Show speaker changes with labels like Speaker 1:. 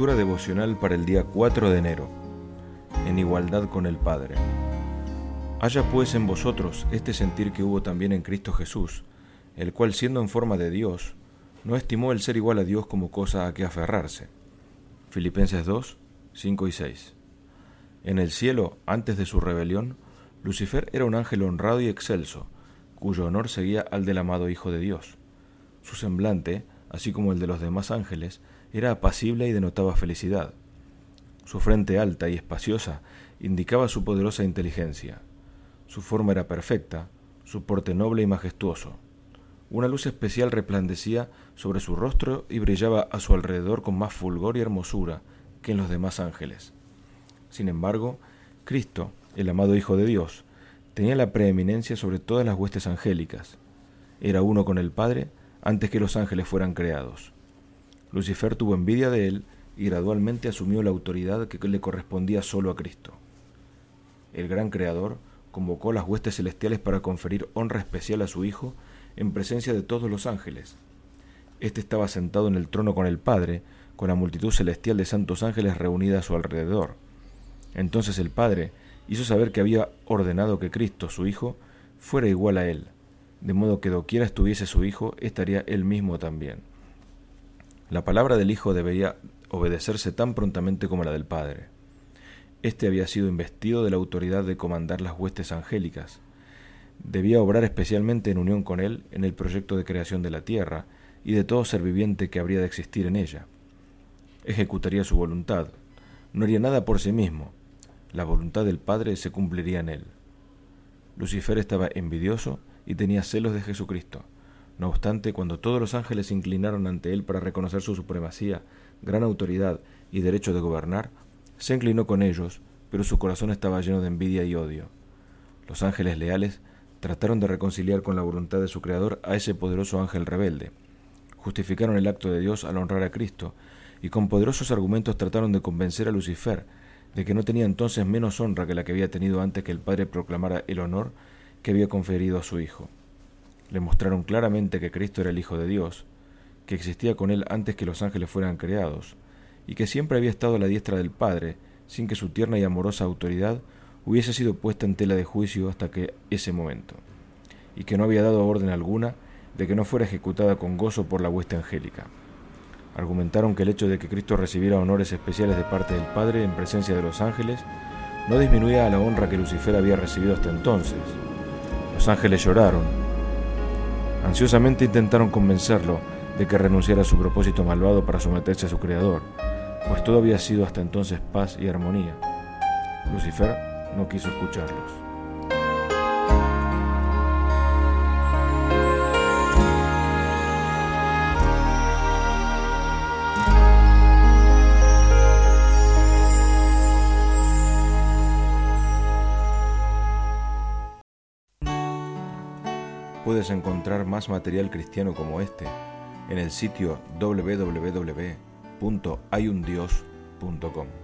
Speaker 1: Lectura devocional para el día 4 de enero. En igualdad con el Padre. Haya pues en vosotros este sentir que hubo también en Cristo Jesús, el cual siendo en forma de Dios, no estimó el ser igual a Dios como cosa a que aferrarse. Filipenses 2, 5 y 6. En el cielo, antes de su rebelión, Lucifer era un ángel honrado y excelso, cuyo honor seguía al del amado Hijo de Dios. Su semblante, así como el de los demás ángeles, era apacible y denotaba felicidad. Su frente alta y espaciosa indicaba su poderosa inteligencia. Su forma era perfecta, su porte noble y majestuoso. Una luz especial resplandecía sobre su rostro y brillaba a su alrededor con más fulgor y hermosura que en los demás ángeles. Sin embargo, Cristo, el amado Hijo de Dios, tenía la preeminencia sobre todas las huestes angélicas. Era uno con el Padre antes que los ángeles fueran creados. Lucifer tuvo envidia de él y gradualmente asumió la autoridad que le correspondía solo a Cristo. El gran Creador convocó las huestes celestiales para conferir honra especial a su Hijo en presencia de todos los ángeles. Este estaba sentado en el trono con el Padre, con la multitud celestial de santos ángeles reunida a su alrededor. Entonces el Padre hizo saber que había ordenado que Cristo, su Hijo, fuera igual a él, de modo que doquiera estuviese su Hijo, estaría él mismo también. La palabra del Hijo debía obedecerse tan prontamente como la del Padre. Este había sido investido de la autoridad de comandar las huestes angélicas. Debía obrar especialmente en unión con él en el proyecto de creación de la tierra y de todo ser viviente que habría de existir en ella. Ejecutaría su voluntad. No haría nada por sí mismo. La voluntad del Padre se cumpliría en él. Lucifer estaba envidioso y tenía celos de Jesucristo. No obstante, cuando todos los ángeles se inclinaron ante él para reconocer su supremacía, gran autoridad y derecho de gobernar, se inclinó con ellos, pero su corazón estaba lleno de envidia y odio. Los ángeles leales trataron de reconciliar con la voluntad de su Creador a ese poderoso ángel rebelde. Justificaron el acto de Dios al honrar a Cristo, y con poderosos argumentos trataron de convencer a Lucifer de que no tenía entonces menos honra que la que había tenido antes que el Padre proclamara el honor que había conferido a su Hijo. Le mostraron claramente que Cristo era el Hijo de Dios, que existía con él antes que los ángeles fueran creados, y que siempre había estado a la diestra del Padre, sin que su tierna y amorosa autoridad hubiese sido puesta en tela de juicio hasta que ese momento, y que no había dado orden alguna de que no fuera ejecutada con gozo por la hueste angélica. Argumentaron que el hecho de que Cristo recibiera honores especiales de parte del Padre en presencia de los ángeles no disminuía a la honra que Lucifer había recibido hasta entonces. Los ángeles lloraron. Ansiosamente intentaron convencerlo de que renunciara a su propósito malvado para someterse a su Creador, pues todo había sido hasta entonces paz y armonía. Lucifer no quiso escucharlos. Puedes encontrar más material cristiano como este en el sitio www.hayundios.com.